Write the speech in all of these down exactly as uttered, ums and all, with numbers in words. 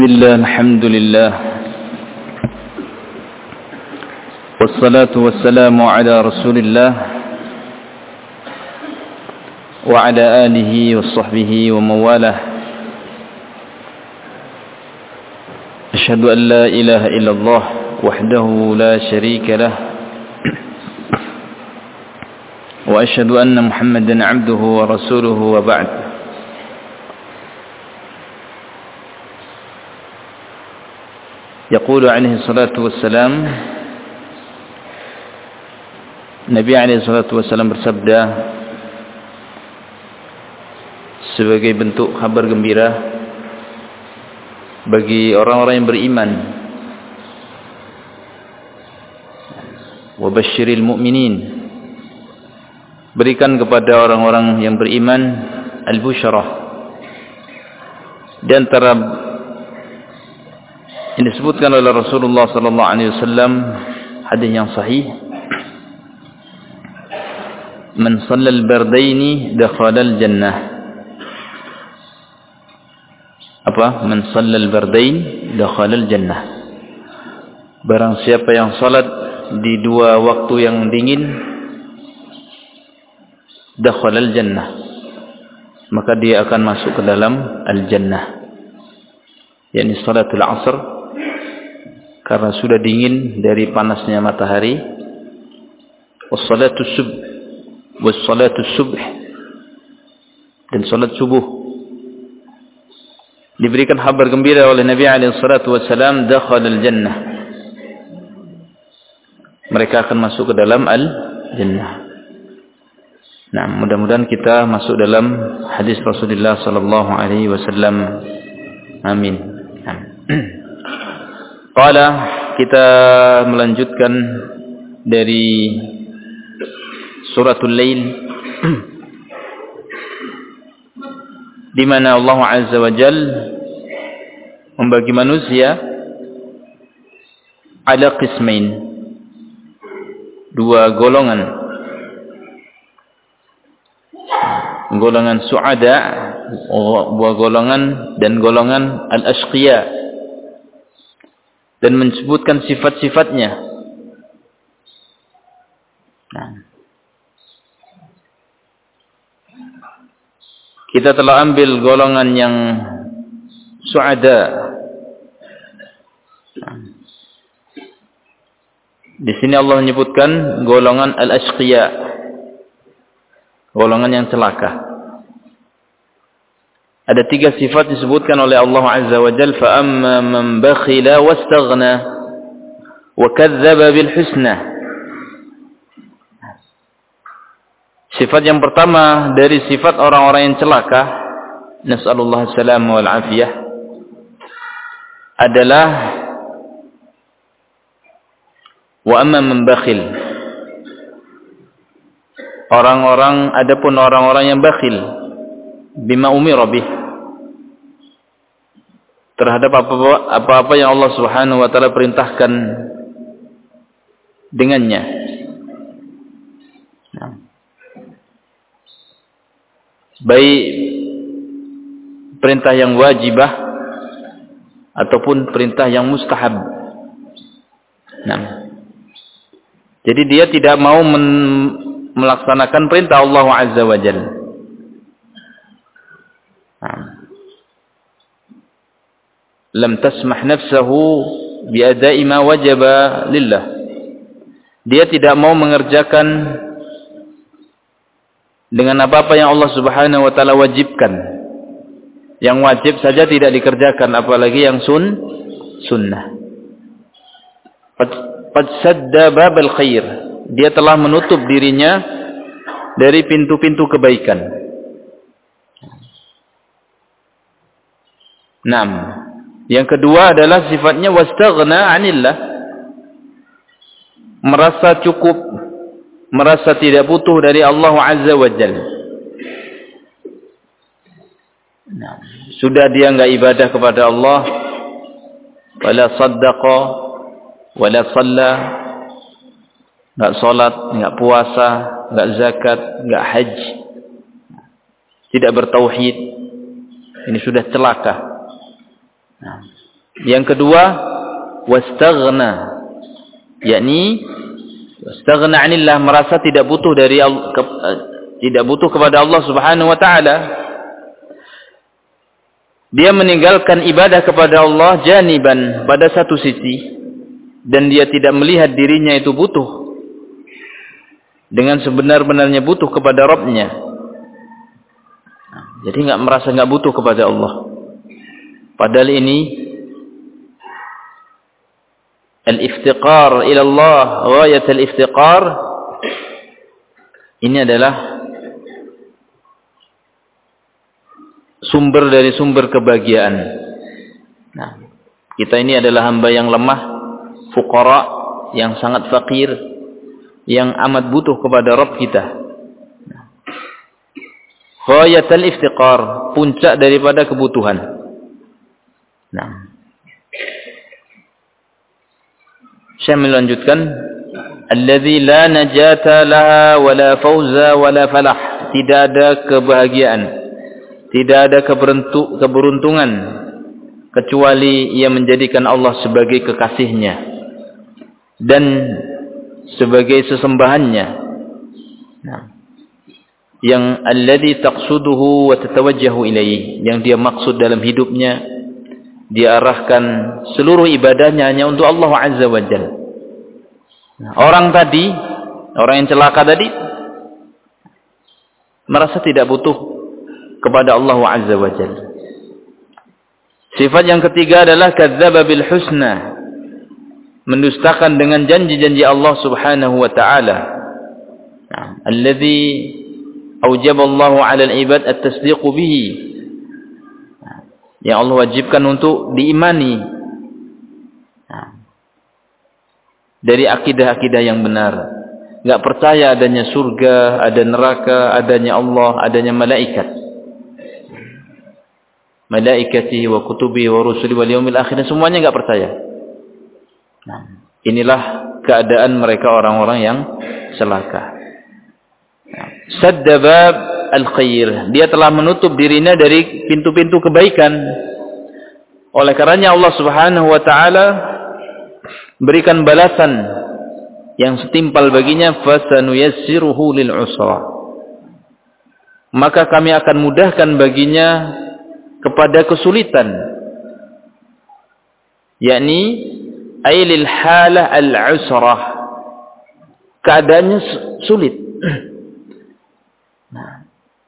Bismillah, alhamdulillah, wassalatu wassalamu ala rasulillah wa ala alihi wa sahbihi wa mawalah. Ashhadu an la ilaha illallah wahdahu la sharika lah wa ashhadu anna muhammadan abduhu wa rasuluhu wa ba'd. يقول عليه الصلاة والسلام, Nabi alaihi salatu wassalam bersabda sebagai bentuk kabar gembira bagi orang-orang yang beriman, wa basyiril mu'minin, berikan kepada orang-orang yang beriman al-busyarah. Di antara yang disebutkan oleh Rasulullah sallallahu alaihi wasallam, hadis yang sahih, man shallal bardaini dakhala al-jannah. Apa? Man shallal bardain dakhala al-jannah. Barang siapa yang salat di dua waktu yang dingin, dakhala al-jannah, maka dia akan masuk ke dalam al-jannah, yakni salatul asr, karena sudah dingin dari panasnya matahari. Wassalatu subh, wassalatu subh, dan salat subuh. Diberikan kabar gembira oleh Nabi alaihi salatu wassalam, dakhala al-jannah, mereka akan masuk ke dalam al-jannah. Nah, mudah-mudahan kita masuk dalam hadis Rasulullah sallallahu alaihi wasallam. Amin. Qala, kita melanjutkan dari suratul Lail, di mana Allah Azza wa Jal membagi manusia ala qismain, dua golongan, golongan su'ada, dua golongan, dan golongan al-ashqiya, dan menyebutkan sifat-sifatnya. Nah, kita telah ambil golongan yang su'ada. Nah, di sini Allah menyebutkan golongan al-ashqiya, golongan yang celaka. Ada tiga sifat disebutkan oleh Allah Azza wa Jalla. Fa amma man bakhila wastaghna wa kadzdzaba bil husna. Sifat yang pertama dari sifat orang-orang yang celaka, nasallallahu salam wal afiyah, adalah wa amma man bakhil. Orang-orang, adapun orang-orang yang bakhil bima umira bih, terhadap apa-apa yang Allah Subhanahu wa taala perintahkan dengannya. Nah, baik perintah yang wajibah ataupun perintah yang mustahab. Nah, jadi dia tidak mau melaksanakan perintah Allah Azza wa Jalla. Lam tasmah nafsahu biada'i ma wajaba lillah. Dia tidak mau mengerjakan dengan apa-apa yang Allah Subhanahu wa taala wajibkan. Yang wajib saja tidak dikerjakan, apalagi yang sun sunnah. Qad sadda babal khair. Dia telah menutup dirinya dari pintu-pintu kebaikan. Naam. Yang kedua adalah sifatnya wastaghna 'anillah. Merasa cukup, merasa tidak butuh dari Allah Azza wa Jalla. Nah, sudah dia enggak ibadah kepada Allah, wala saddaqa, wala shalla, enggak salat, enggak puasa, enggak zakat, enggak haji, tidak bertauhid, ini sudah celaka. Nah, Yang kedua, wastaghna, yakni wastaghna 'anillah, merasa tidak butuh dari Allah, ke, tidak butuh kepada Allah Subhanahu wa taala. Dia meninggalkan ibadah kepada Allah janiban, pada satu sisi, dan dia tidak melihat dirinya itu butuh dengan sebenar-benarnya butuh kepada Rabb-Nya. Jadi enggak merasa enggak butuh kepada Allah. Padahal ini al-iftiqar ila Allah, ghayat al-iftiqar, ini adalah sumber dari sumber kebahagiaan. Nah, kita ini adalah hamba yang lemah, fuqara, yang sangat fakir, yang amat butuh kepada Rabb kita. Ghayatul iftiqar, puncak daripada kebutuhan. Nah, Syekh melanjutkan, alladzi la najata laha wala fauza wala falah, tidak ada kebahagiaan, tidak ada keberuntungan kecuali ia menjadikan Allah sebagai kekasihnya dan sebagai sesembahannya. Nah, yang alladzi taqsuduhu wa tatawajjahu ilaihi, yang dia maksud dalam hidupnya, dia arahkan seluruh ibadahnya hanya untuk Allah Azza wa Jalla. Nah, orang tadi, orang yang celaka tadi, merasa tidak butuh kepada Allah Azza wa Jalla. Sifat yang ketiga adalah kadzdzaba bil husna, mendustakan dengan janji-janji Allah Subhanahu wa taala. Nah, alladzi aujaballahu 'ala al-ibad at-tasdiq bihi, yang Allah wajibkan untuk diimani, nah, dari akidah-akidah yang benar. Enggak percaya adanya surga, ada neraka, adanya Allah, adanya malaikat, malaikatihi wa kutubihi wa rusulihi wal yaumil akhir, semuanya enggak percaya. Nah, inilah keadaan mereka orang-orang yang celaka. Sadda bab al-khair, dia telah menutup dirinya dari pintu-pintu kebaikan. Oleh karenanya Allah Subhanahu wa taala berikan balasan yang setimpal baginya, fasanuyassiruhu lil usra, maka kami akan mudahkan baginya kepada kesulitan, yakni ailil halah al-usrah, keadaannya sulit. Nah,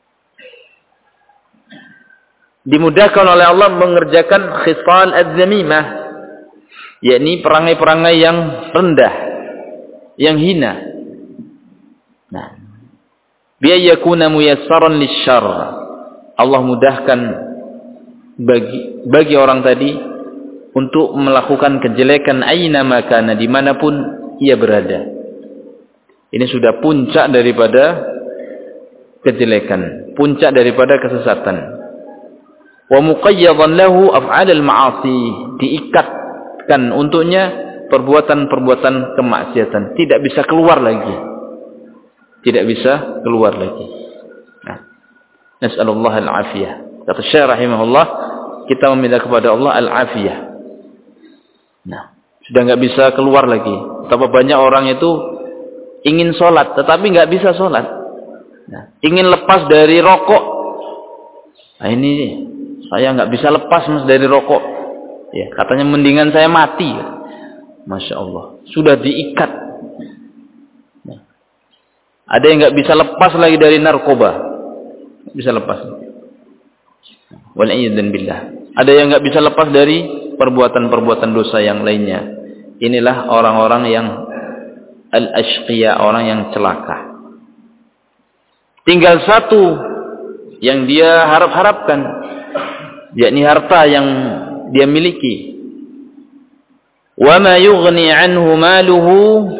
dimudahkan oleh Allah mengerjakan khisal az-zamimah, yakni perangai-perangai yang rendah, yang hina. Nah, biyakuna muyassaran lisyarr, Allah mudahkan bagi bagi orang tadi untuk melakukan kejelekan aina makana, dimanapun ia berada. Ini sudah puncak daripada kejelekan, puncak daripada kesesatan. Wa muqayyadan lahu af'al al-ma'asi, diikatkan untuknya perbuatan-perbuatan kemaksiatan, tidak bisa keluar lagi, tidak bisa keluar lagi. Nah, nas'alullah al-afiyah. Kata Syekh rahimahullah, kita meminta kepada Allah al-afiyah. Nah, sudah enggak bisa keluar lagi. Betapa banyak orang itu ingin sholat tetapi enggak bisa sholat. Nah, ingin lepas dari rokok. Nah, ini saya nggak bisa lepas mas dari rokok. Ya, katanya mendingan saya mati. Masya Allah, sudah diikat. Nah, ada yang nggak bisa lepas lagi dari narkoba, bisa lepas. Wal'iyadzan billah. Ada yang nggak bisa lepas dari perbuatan-perbuatan dosa yang lainnya. Inilah orang-orang yang al-ashqiya, orang yang celaka. Tinggal satu yang dia harap-harapkan, yakni harta yang dia miliki. Wa ma yughni anhu maluhu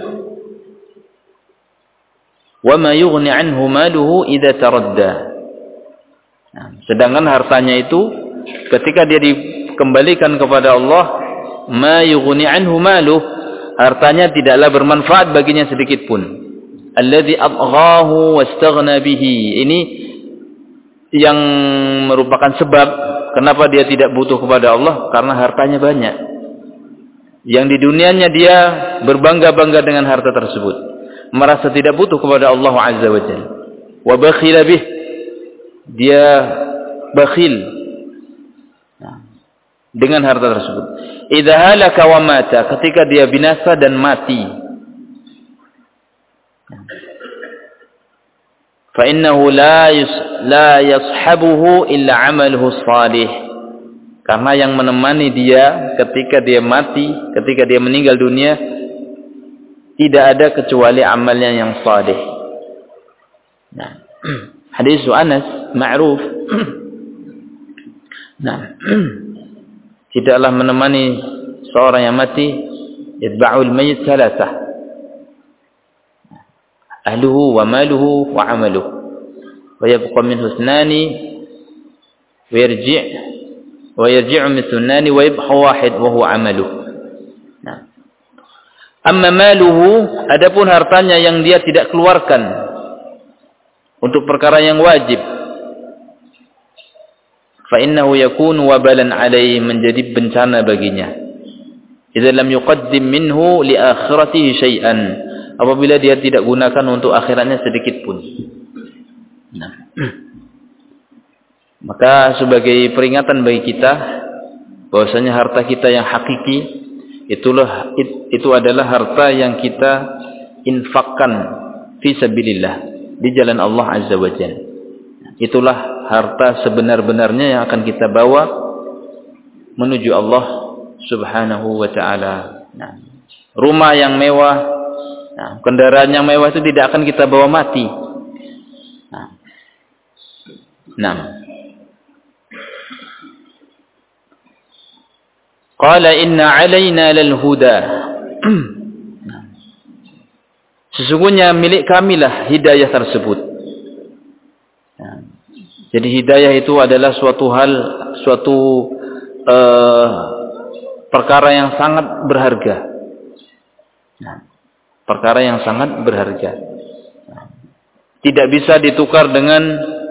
wa ma yughni anhu maluhu idza taradda. Nah, sedangkan hartanya itu ketika dia dikembalikan kepada Allah, ma yughni anhu maluhu, hartanya tidaklah bermanfaat baginya sedikit pun. Alladzi adghahu wastaghna bihi, ini yang merupakan sebab kenapa dia tidak butuh kepada Allah? Karena hartanya banyak. Yang di dunianya dia berbangga-bangga dengan harta tersebut, merasa tidak butuh kepada Allah Azza wa Jalla. Wa bakhila bih, dia bakhil dengan harta tersebut. Idza halaka wa mata, ketika dia binasa dan mati, fa innahu la yus, la yashabuhu illa amaluhu salih. Karena yang menemani dia ketika dia mati, ketika dia meninggal dunia, tidak ada kecuali amalnya yang salih. Nah, hadis Anas ma'ruf. Nah, tidaklah menemani seorang yang mati, yatba'ul mayyit salasah, ahluhu wa maluhu wa amaluhu, wa yabqa minhu ithnani wa yarji' wa yarji'u min ithnani wa yabqa wahid wa huwa amaluhu. Nah, amma maluhu, adapun hartanya yang dia tidak keluarkan untuk perkara yang wajib, fa innahu yakunu wabalan alaihi, menjadi bencana baginya. Idza lam yuqaddim minhu li akhiratihi syai'an, apabila dia tidak gunakan untuk akhiratnya sedikit pun. Nah, maka sebagai peringatan bagi kita bahwasanya harta kita yang hakiki itulah itu adalah harta yang kita infakkan fi sabilillah, di jalan Allah Azza wa Jalla. Itulah harta sebenar-benarnya yang akan kita bawa menuju Allah Subhanahu wa ta'ala. Nah, rumah yang mewah, nah, kendaraan yang mewah itu tidak akan kita bawa mati. Nah, nah. Qala inna alaina lal huda. Sesungguhnya milik kamilah hidayah tersebut. Nah, jadi hidayah itu adalah suatu hal, suatu uh, perkara yang sangat berharga. Nah, perkara yang sangat berharga. Nah, tidak bisa ditukar dengan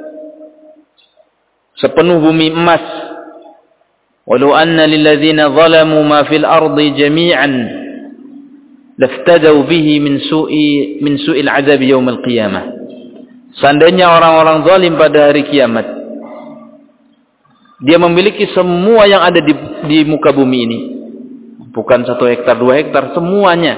sepenuh bumi emas. Walau anna lilladzina zalamu ma fil ardi jami'an laftadau bihi min su'i min su'il adzab yaumil qiyamah. Seandainya orang-orang zalim pada hari kiamat dia memiliki semua yang ada di, di muka bumi ini, bukan satu hektar, dua hektar, semuanya,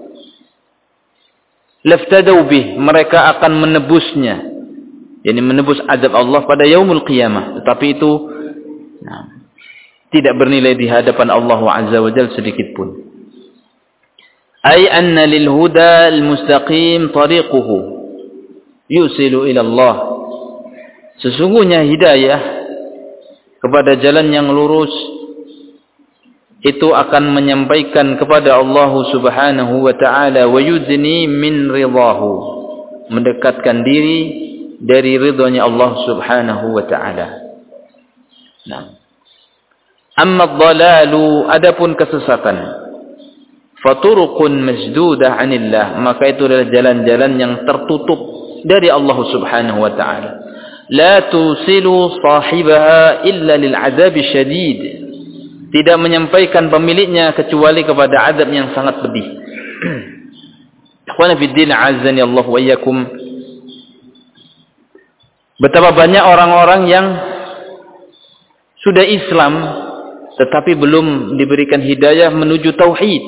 laftadau bih, mereka akan menebusnya, yakni menebus azab Allah pada yaumul qiyamah. Tetapi itu nah, tidak bernilai di hadapan Allah Azza wa Jalla sedikit pun. Ay anna lil huda al mustaqim tariquhu yusilu ila Allah. Sesungguhnya hidayah kepada jalan yang lurus itu akan menyampaikan kepada Allah Subhanahu wa ta'ala, wa yudni min ridahu, mendekatkan diri dari ridhonya Allah Subhanahu wa ta'ala. Nah, amma dhalalu, adapun kesesatan, faturuqun masdudah anillah, maka itu adalah jalan-jalan yang tertutup dari Allah Subhanahu wa ta'ala. La tusilu sahibaha illa lil azab syadid, tidak menyampaikan pemiliknya kecuali kepada azab yang sangat pedih. Ikhwana fid din, azani Allah wa iyyakum. Betapa banyak orang-orang yang sudah Islam tetapi belum diberikan hidayah menuju tauhid.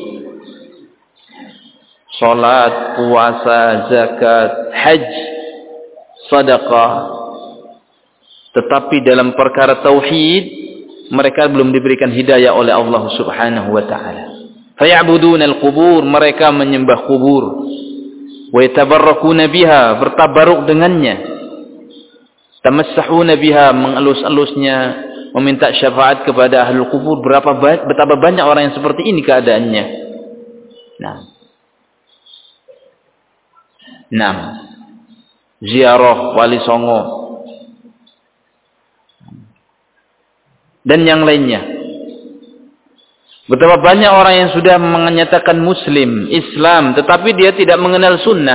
Salat, puasa, zakat, haji, sedekah, tetapi dalam perkara tauhid mereka belum diberikan hidayah oleh Allah Subhanahu wa ta'ala. Faya'buduna al-qubur, mereka menyembah kubur. Wa yatabarrakuna biha, bertabaruk dengannya. Tamassahuna biha, mengelus-elusnya, meminta syafaat kepada ahlul kubur. Berapa betapa banyak orang yang seperti ini keadaannya. Nah. Nah. Ziarah Wali Songo dan yang lainnya. Betapa banyak orang yang sudah menyatakan muslim, Islam, tetapi dia tidak mengenal sunnah.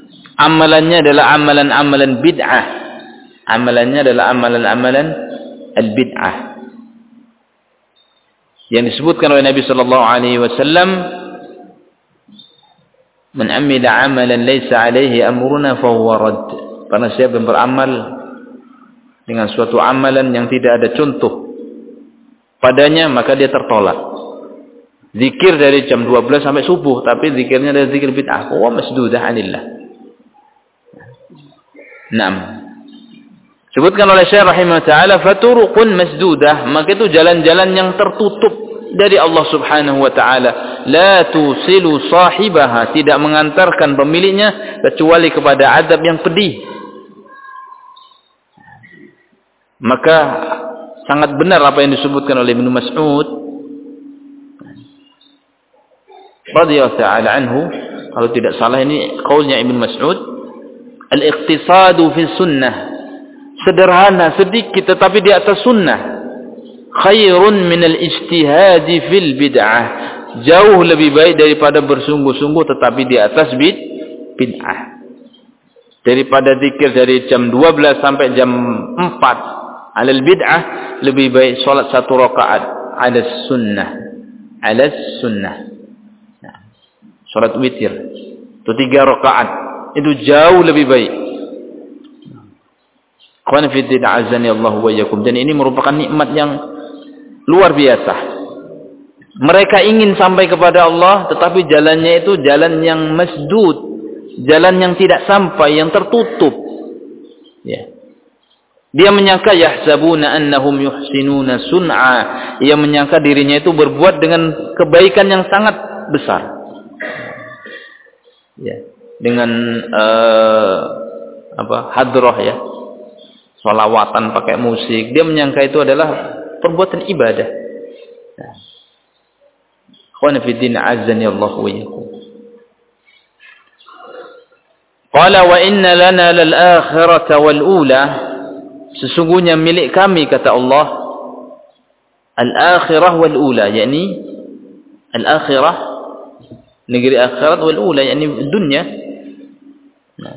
Amalannya adalah amalan-amalan bid'ah. Amalannya adalah amalan-amalan al-bid'ah. Yang disebutkan oleh Nabi sallallahu alaihi wasallam, "Man 'amila 'amalan laysa 'alaihi amruna fa huwa radd." Karena siapa yang beramal dengan suatu amalan yang tidak ada contoh padanya, maka dia tertolak. Zikir dari jam dua belas sampai subuh, tapi zikirnya adalah zikir bid'ah, wa masdudah 'anillah. Naam. Sebutkan oleh Syekh rahimahullah taala, faturuqun masdudah, maka itu jalan-jalan yang tertutup dari Allah Subhanahu wa taala, la tusilu sahibaha, tidak mengantarkan pemiliknya kecuali kepada azab yang pedih. Maka sangat benar apa yang disebutkan oleh Ibnu Mas'ud radhiyallahu ta'ala anhu, kalau tidak salah ini qaulnya Ibnu Mas'ud, al-iqtisadu fi sunnah, sederhana sedikit tetapi di atas sunnah, khairun min al-ijtihadi fil bid'ah, jauh lebih baik daripada bersungguh-sungguh tetapi di atas bid bid'ah. Daripada zikir dari jam dua belas sampai jam empat alal bid'ah, lebih baik salat satu rakaat ala sunnah, ala sunnah. Nah, salat witir itu tiga rakaat, itu jauh lebih baik. Qul fi din azani Allah wa iyyakum, dan ini merupakan nikmat yang luar biasa. Mereka ingin sampai kepada Allah, tetapi jalannya itu jalan yang masdud, jalan yang tidak sampai, yang tertutup. Ya. Dia menyangka yahsabuna annahum yuhsinuna sun'a, ia menyangka dirinya itu berbuat dengan kebaikan yang sangat besar. Ya, dengan uh, apa? Hadrah ya. Sholawatan pakai musik, dia menyangka itu adalah perbuatan ibadah. Khana fi din azzani Allah wa iyyakum. Qala wa inna lana lal akhirata wal ula, sesungguhnya milik kami, kata Allah, al-akhirah wal ula, yakni al-akhirah, negeri akhirat, wal ula, yakni dunia. Nah.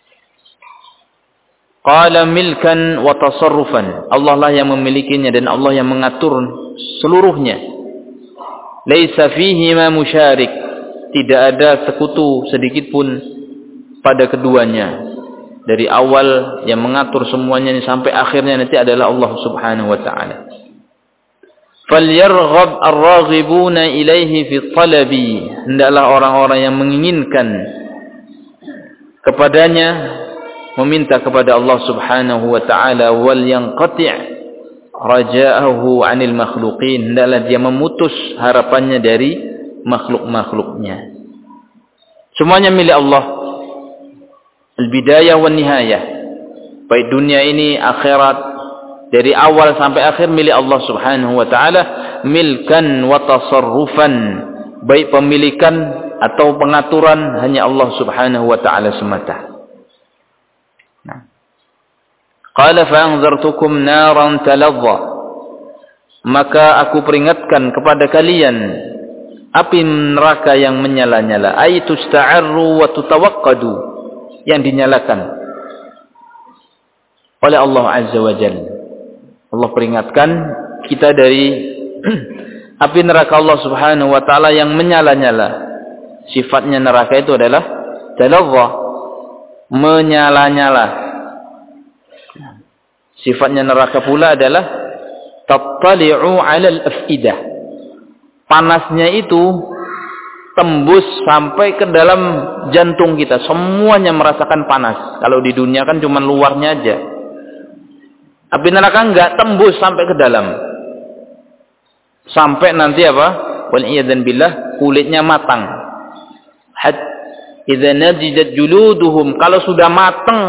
Qala milkan wa tasarrufan, Allah lah yang memilikinya dan Allah yang mengatur seluruhnya. Laisa fihi ma musyarik, tidak ada sekutu sedikit pun pada keduanya. Dari awal yang mengatur semuanya ini sampai akhirnya nanti adalah Allah Subhanahu wa taala. Falyarghab ar-raghibuna ilaihi fi talabi, hendaklah orang-orang yang menginginkan kepadanya meminta kepada Allah Subhanahu wa taala, wal yanqati' raja'ahu 'anil makhluqin, hendaklah dia memutus harapannya dari makhluk-makhluknya. Semuanya milik Allah, al-bidayah wan nihayah, baik dunia ini, akhirat, dari awal sampai akhir milik Allah Subhanahu wa taala, milkan wa tasarrufan, baik pemilikan atau pengaturan hanya Allah Subhanahu wa taala semata. Nah. Qala fa anzartukum naran talazza, maka aku peringatkan kepada kalian api neraka yang menyala-nyala, ay tusta'arru wa tutawaqqadu, yang dinyalakan oleh Allah Azza wa Jalla. Allah peringatkan kita dari api neraka Allah Subhanahu wa taala yang menyala-nyala. Sifatnya neraka itu adalah talazza, menyala-nyala. Sifatnya neraka pula adalah tattali'u 'alal af'idah. Panasnya itu tembus sampai ke dalam jantung kita. Semuanya merasakan panas. Kalau di dunia kan cuma luarnya aja. Api neraka enggak, tembus sampai ke dalam. Sampai nanti apa? Wal iyadzan billah, kulitnya matang. Had idza najidat juluduhum, kalau sudah matang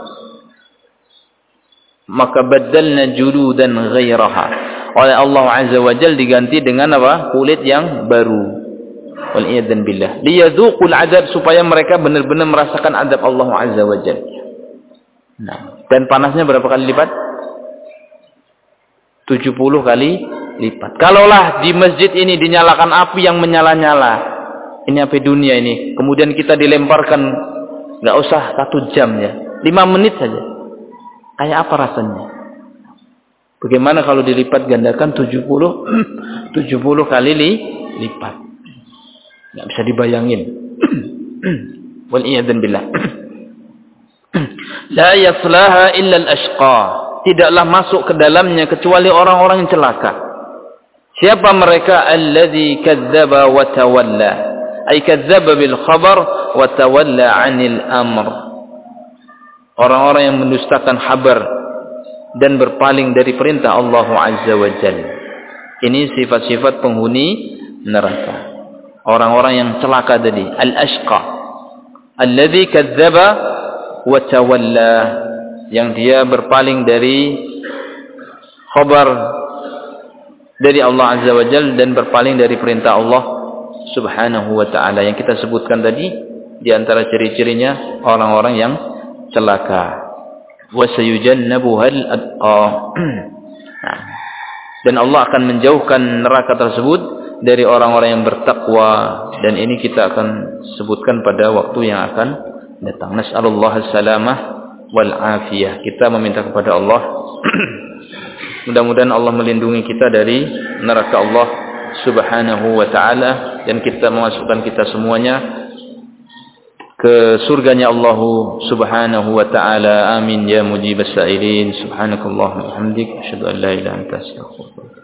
maka badalna juludan ghairaha, oleh Allah Azza wa Jalla diganti dengan apa? Kulit yang baru. Wal iyadzan billah, liyadzuqul adab, supaya mereka benar-benar merasakan adab Allah Azza wa Jalla. Nah, dan panasnya berapa kali lipat? tujuh puluh kali lipat. Kalaulah di masjid ini dinyalakan api yang menyala-nyala, ini api dunia ini, kemudian kita dilemparkan, nggak usah satu jam ya, lima menit saja, kayak apa rasanya? Bagaimana kalau dilipat gandakan tujuh puluh tujuh puluh kali li, lipat? Enggak bisa dibayangin. Wal iyadzan billah. La yaslaha illa al-ashqa. Tidaklah masuk ke dalamnya kecuali orang-orang yang celaka. Siapa mereka? Alladzi kadzdzaba wa tawalla. Ay kadzdzaba bil khabar wa tawalla 'anil amr. Orang-orang yang mendustakan kabar dan berpaling dari perintah Allah Azza wa Jalla. Ini sifat-sifat penghuni neraka. Orang-orang yang celaka tadi, al-ashqa. Alladzi kadzdzaba wa tawalla, yang dia berpaling dari khabar dari Allah Azza wa Jalla dan berpaling dari perintah Allah Subhanahu wa taala. Yang kita sebutkan tadi di antara ciri-cirinya orang-orang yang celaka. Wa sayujannabuhal atqa. Dan Allah akan menjauhkan neraka tersebut dari orang-orang yang bertakwa, dan ini kita akan sebutkan pada waktu yang akan datang. Nas'alullah as-salamah wal afiyah. Kita meminta kepada Allah mudah-mudahan Allah melindungi kita dari neraka Allah Subhanahu wa taala, dan kita memasukkan kita semuanya ke surganya Allah Subhanahu wa taala. Amin ya mujibas sa'ilin. Subhanakallahumma wa bihamdik asyhadu an la ilaha illa anta astaghfiruka